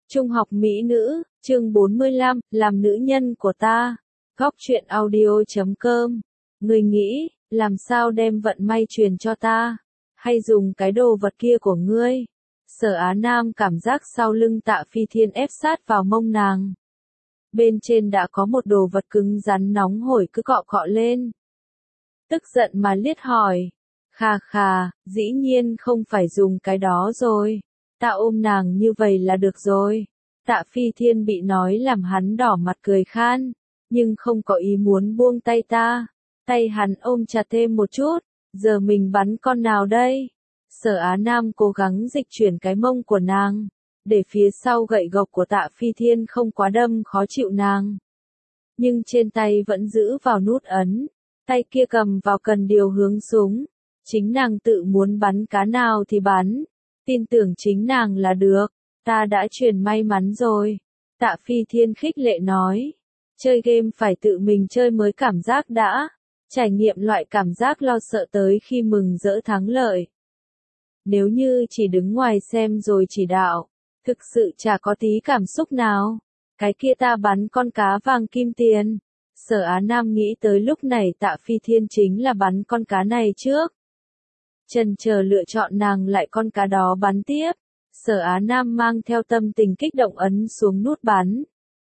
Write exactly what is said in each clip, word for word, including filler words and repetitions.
Trung học mỹ nữ, chương bốn mươi lăm, làm nữ nhân của ta. Góc truyện audio chấm com. Người nghĩ, làm sao đem vận may truyền cho ta? Hay dùng cái đồ vật kia của ngươi? Sở Á Nam cảm giác sau lưng Tạ Phi Thiên ép sát vào mông nàng. Bên trên đã có một đồ vật cứng rắn nóng hổi cứ cọ cọ lên. Tức giận mà liếc hỏi. Khà khà, dĩ nhiên không phải dùng cái đó rồi. Ta ôm nàng như vậy là được rồi. Tạ Phi Thiên bị nói làm hắn đỏ mặt cười khan, nhưng không có ý muốn buông tay ta. Tay hắn ôm chặt thêm một chút, giờ mình bắn con nào đây? Sở Á Nam cố gắng dịch chuyển cái mông của nàng, để phía sau gậy gộc của Tạ Phi Thiên không quá đâm khó chịu nàng. Nhưng trên tay vẫn giữ vào nút ấn, tay kia cầm vào cần điều hướng súng. Chính nàng tự muốn bắn cá nào thì bắn. Tin tưởng chính nàng là được, ta đã truyền may mắn rồi. Tạ Phi Thiên khích lệ nói, chơi game phải tự mình chơi mới cảm giác đã, trải nghiệm loại cảm giác lo sợ tới khi mừng rỡ thắng lợi. Nếu như chỉ đứng ngoài xem rồi chỉ đạo, thực sự chả có tí cảm xúc nào. Cái kia ta bắn con cá vàng kim tiền. Sở Á Nam nghĩ tới lúc này Tạ Phi Thiên chính là bắn con cá này trước. Chần chờ lựa chọn nàng lại con cá đó bắn tiếp. Sở Á Nam mang theo tâm tình kích động ấn xuống nút bắn.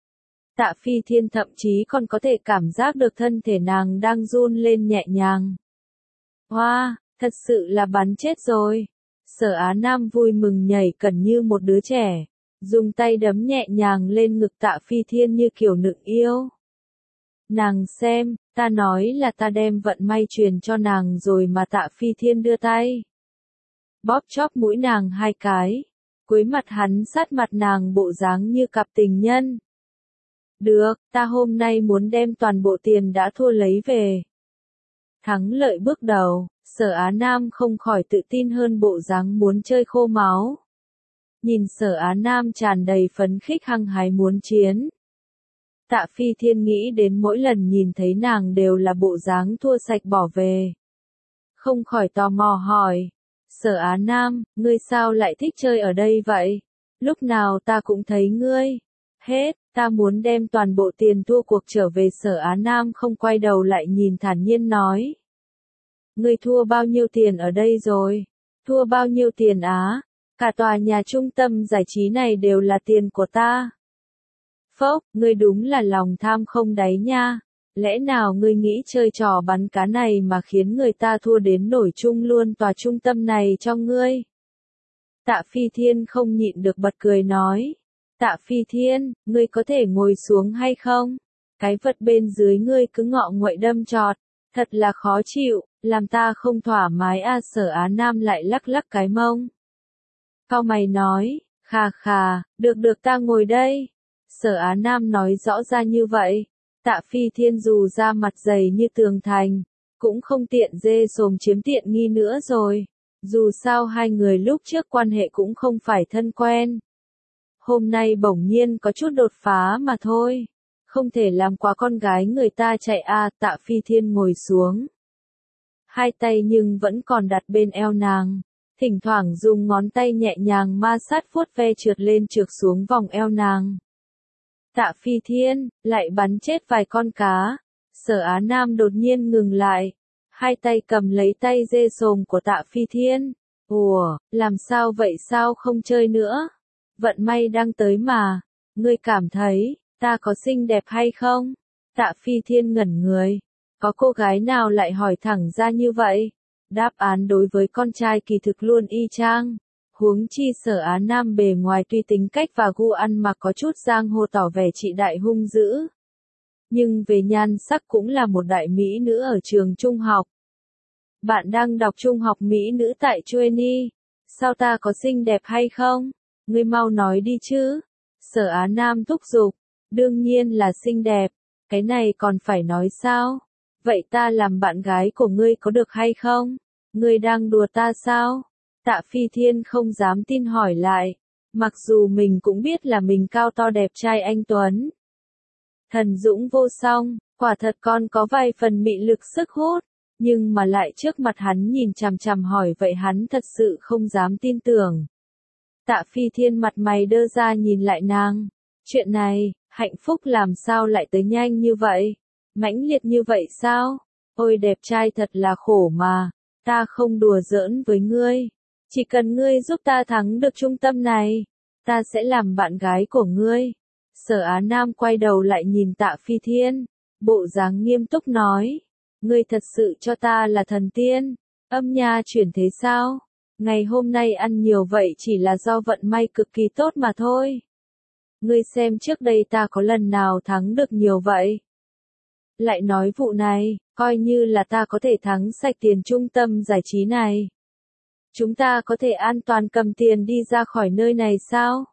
Tạ Phi Thiên thậm chí còn có thể cảm giác được thân thể nàng đang run lên nhẹ nhàng. Hoa, wow, thật sự là bắn chết rồi. Sở Á Nam vui mừng nhảy cẩn như một đứa trẻ, dùng tay đấm nhẹ nhàng lên ngực Tạ Phi Thiên như kiểu nựng yêu. Nàng xem, ta nói là ta đem vận may truyền cho nàng rồi mà. Tạ Phi Thiên đưa tay, bóp chóp mũi nàng hai cái, cúi mặt hắn sát mặt nàng bộ dáng như cặp tình nhân. Được, ta hôm nay muốn đem toàn bộ tiền đã thua lấy về. Thắng lợi bước đầu, Sở Á Nam không khỏi tự tin hơn bộ dáng muốn chơi khô máu. Nhìn Sở Á Nam tràn đầy phấn khích hăng hái muốn chiến. Tạ Phi Thiên nghĩ đến mỗi lần nhìn thấy nàng đều là bộ dáng thua sạch bỏ về. Không khỏi tò mò hỏi, Sở Á Nam, ngươi sao lại thích chơi ở đây vậy? Lúc nào ta cũng thấy ngươi. Hết, ta muốn đem toàn bộ tiền thua cuộc trở về. Sở Á Nam không quay đầu lại nhìn thản nhiên nói. Ngươi thua bao nhiêu tiền ở đây rồi? Thua bao nhiêu tiền á? Cả tòa nhà trung tâm giải trí này đều là tiền của ta. Phốc, ngươi đúng là lòng tham không đáy nha. Lẽ nào ngươi nghĩ chơi trò bắn cá này mà khiến người ta thua đến nổi chung luôn tòa trung tâm này cho ngươi? Tạ Phi Thiên không nhịn được bật cười nói. Tạ Phi Thiên, ngươi có thể ngồi xuống hay không? Cái vật bên dưới ngươi cứ ngọ nguậy đâm chọt, thật là khó chịu, làm ta không thoải mái a. Sở Á Nam lại lắc lắc cái mông. Cau mày nói, khà khà, được được ta ngồi đây. Sở Á Nam nói rõ ra như vậy. Tạ Phi Thiên dù ra mặt dày như tường thành, cũng không tiện dê sồm chiếm tiện nghi nữa rồi. Dù sao hai người lúc trước quan hệ cũng không phải thân quen. Hôm nay bỗng nhiên có chút đột phá mà thôi. Không thể làm quá con gái người ta chạy a. Tạ Phi Thiên ngồi xuống. Hai tay nhưng vẫn còn đặt bên eo nàng. Thỉnh thoảng dùng ngón tay nhẹ nhàng ma sát vuốt ve trượt lên trượt xuống vòng eo nàng. Tạ Phi Thiên, lại bắn chết vài con cá. Sở Á Nam đột nhiên ngừng lại. Hai tay cầm lấy tay dê sồm của Tạ Phi Thiên. Ủa, làm sao vậy, sao không chơi nữa? Vận may đang tới mà. Ngươi cảm thấy, ta có xinh đẹp hay không? Tạ Phi Thiên ngẩn người. Có cô gái nào lại hỏi thẳng ra như vậy? Đáp án đối với con trai kỳ thực luôn y chang. Huống chi Sở Á Nam bề ngoài tuy tính cách và gu ăn mặc có chút giang hồ tỏ vẻ trị đại hung dữ. Nhưng về nhan sắc cũng là một đại mỹ nữ ở trường trung học. Bạn đang đọc trung học mỹ nữ tại Chueni. Sao ta có xinh đẹp hay không? Ngươi mau nói đi chứ. Sở Á Nam thúc giục. Đương nhiên là xinh đẹp. Cái này còn phải nói sao? Vậy ta làm bạn gái của ngươi có được hay không? Ngươi đang đùa ta sao? Tạ Phi Thiên không dám tin hỏi lại. Mặc dù mình cũng biết là mình cao to đẹp trai anh tuấn, thần dũng vô song, quả thật còn có vài phần mị lực sức hút. Nhưng mà lại trước mặt hắn nhìn chằm chằm hỏi vậy hắn thật sự không dám tin tưởng. Tạ Phi Thiên mặt mày đơ ra nhìn lại nàng. Chuyện này, hạnh phúc làm sao lại tới nhanh như vậy? Mãnh liệt như vậy sao? Ôi đẹp trai thật là khổ mà. Ta không đùa giỡn với ngươi. Chỉ cần ngươi giúp ta thắng được trung tâm này, ta sẽ làm bạn gái của ngươi. Sở Á Nam quay đầu lại nhìn Tạ Phi Thiên, bộ dáng nghiêm túc nói. Ngươi thật sự cho ta là thần tiên, âm nha chuyển thế sao? Ngày hôm nay ăn nhiều vậy chỉ là do vận may cực kỳ tốt mà thôi. Ngươi xem trước đây ta có lần nào thắng được nhiều vậy? Lại nói vụ này, coi như là ta có thể thắng sạch tiền trung tâm giải trí này. Chúng ta có thể an toàn cầm tiền đi ra khỏi nơi này sao?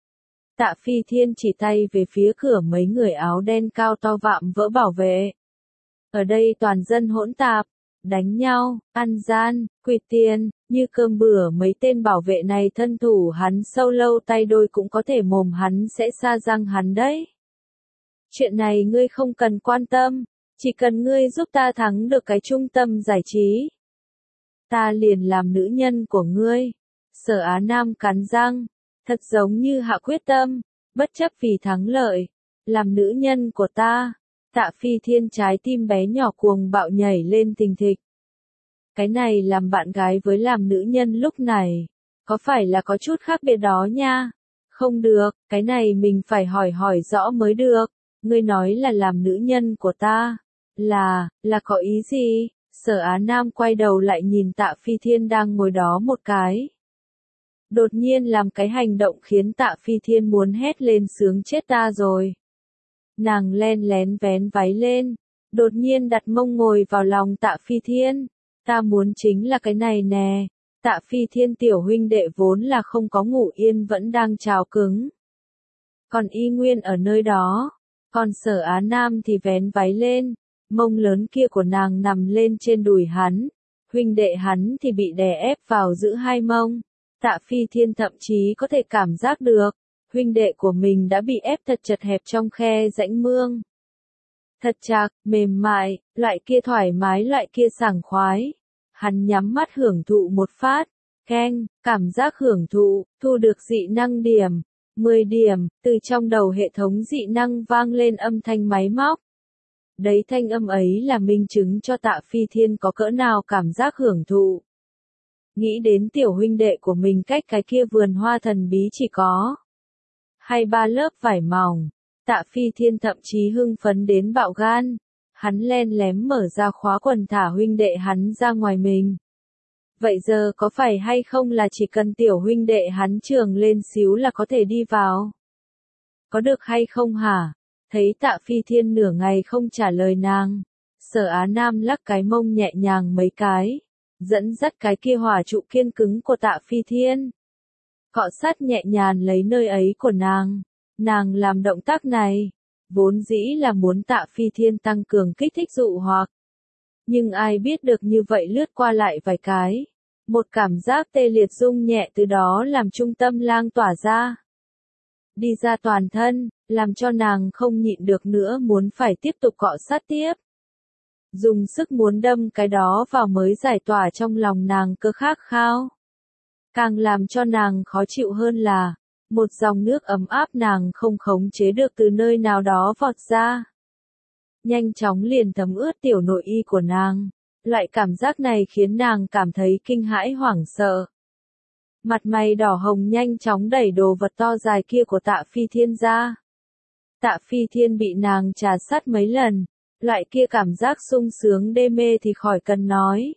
Tạ Phi Thiên chỉ tay về phía cửa mấy người áo đen cao to vạm vỡ bảo vệ. Ở đây toàn dân hỗn tạp, đánh nhau, ăn gian, quỵt tiền, như cơm bữa mấy tên bảo vệ này thân thủ hắn sâu lâu tay đôi cũng có thể mồm hắn sẽ sa răng hắn đấy. Chuyện này ngươi không cần quan tâm, chỉ cần ngươi giúp ta thắng được cái trung tâm giải trí. Ta liền làm nữ nhân của ngươi. Sở Á Nam cắn răng, thật giống như hạ quyết tâm, bất chấp vì thắng lợi, làm nữ nhân của ta. Tạ Phi Thiên trái tim bé nhỏ cuồng bạo nhảy lên thình thịch. Cái này làm bạn gái với làm nữ nhân lúc này, có phải là có chút khác biệt đó nha? Không được, cái này mình phải hỏi hỏi rõ mới được. Ngươi nói là làm nữ nhân của ta, là, là có ý gì? Sở Á Nam quay đầu lại nhìn Tạ Phi Thiên đang ngồi đó một cái. Đột nhiên làm cái hành động khiến Tạ Phi Thiên muốn hét lên sướng chết ta rồi. Nàng len lén vén váy lên, đột nhiên đặt mông ngồi vào lòng Tạ Phi Thiên. Ta muốn chính là cái này nè. Tạ Phi Thiên tiểu huynh đệ vốn là không có ngủ yên vẫn đang trào cứng. Còn y nguyên ở nơi đó. Còn Sở Á Nam thì vén váy lên. Mông lớn kia của nàng nằm lên trên đùi hắn. Huynh đệ hắn thì bị đè ép vào giữa hai mông. Tạ Phi Thiên thậm chí có thể cảm giác được. Huynh đệ của mình đã bị ép thật chật hẹp trong khe rãnh mương. Thật chạc, mềm mại, loại kia thoải mái loại kia sảng khoái. Hắn nhắm mắt hưởng thụ một phát. Keng, cảm giác hưởng thụ, thu được dị năng điểm. mười điểm, từ trong đầu hệ thống dị năng vang lên âm thanh máy móc. Đấy thanh âm ấy là minh chứng cho Tạ Phi Thiên có cỡ nào cảm giác hưởng thụ. Nghĩ đến tiểu huynh đệ của mình cách cái kia vườn hoa thần bí chỉ có hai ba lớp vải mỏng. Tạ Phi Thiên thậm chí hưng phấn đến bạo gan. Hắn len lém mở ra khóa quần thả huynh đệ hắn ra ngoài mình. Vậy giờ có phải hay không là chỉ cần tiểu huynh đệ hắn trường lên xíu là có thể đi vào? Có được hay không hả? Thấy Tạ Phi Thiên nửa ngày không trả lời nàng. Sở Á Nam lắc cái mông nhẹ nhàng mấy cái. Dẫn dắt cái kia hỏa trụ kiên cứng của Tạ Phi Thiên. Cọ sát nhẹ nhàng lấy nơi ấy của nàng. Nàng làm động tác này. Vốn dĩ là muốn Tạ Phi Thiên tăng cường kích thích dụ hoặc. Nhưng ai biết được như vậy lướt qua lại vài cái. Một cảm giác tê liệt rung nhẹ từ đó làm trung tâm lang tỏa ra. Đi ra toàn thân, làm cho nàng không nhịn được nữa muốn phải tiếp tục cọ sát tiếp. Dùng sức muốn đâm cái đó vào mới giải tỏa trong lòng nàng cơ khát khao. Càng làm cho nàng khó chịu hơn là, một dòng nước ấm áp nàng không khống chế được từ nơi nào đó vọt ra. Nhanh chóng liền thấm ướt tiểu nội y của nàng. Loại cảm giác này khiến nàng cảm thấy kinh hãi hoảng sợ. Mặt mày đỏ hồng nhanh chóng đẩy đồ vật to dài kia của Tạ Phi Thiên ra. Tạ Phi Thiên bị nàng trà sát mấy lần. Loại kia cảm giác sung sướng đê mê thì khỏi cần nói.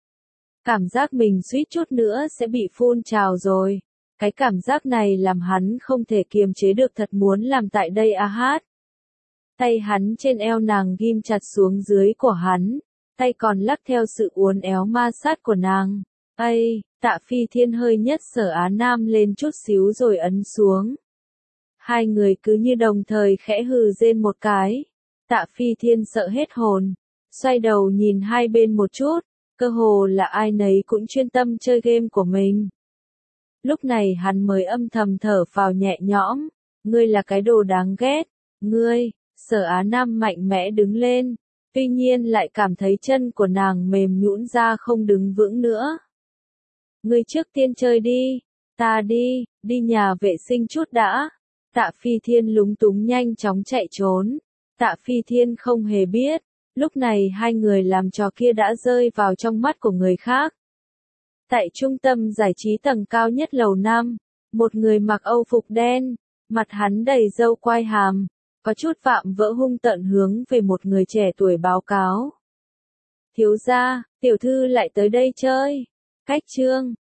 Cảm giác mình suýt chút nữa sẽ bị phun trào rồi. Cái cảm giác này làm hắn không thể kiềm chế được thật muốn làm tại đây a hát. Tay hắn trên eo nàng ghim chặt xuống dưới của hắn. Tay còn lắc theo sự uốn éo ma sát của nàng. Ây, Tạ Phi Thiên hơi nhất Sở Á Nam lên chút xíu rồi ấn xuống. Hai người cứ như đồng thời khẽ hừ rên một cái. Tạ Phi Thiên sợ hết hồn. Xoay đầu nhìn hai bên một chút. Cơ hồ là ai nấy cũng chuyên tâm chơi game của mình. Lúc này hắn mới âm thầm thở phào nhẹ nhõm. Ngươi là cái đồ đáng ghét. Ngươi, Sở Á Nam mạnh mẽ đứng lên. Tuy nhiên lại cảm thấy chân của nàng mềm nhũn ra không đứng vững nữa. Ngươi trước tiên chơi đi. Ta đi, đi nhà vệ sinh chút đã. Tạ Phi Thiên lúng túng nhanh chóng chạy trốn. Tạ Phi Thiên không hề biết, lúc này hai người làm trò kia đã rơi vào trong mắt của người khác. Tại trung tâm giải trí tầng cao nhất lầu năm, một người mặc âu phục đen, mặt hắn đầy râu quai hàm, có chút vạm vỡ hung tợn hướng về một người trẻ tuổi báo cáo. Thiếu gia, tiểu thư lại tới đây chơi. Cách trương,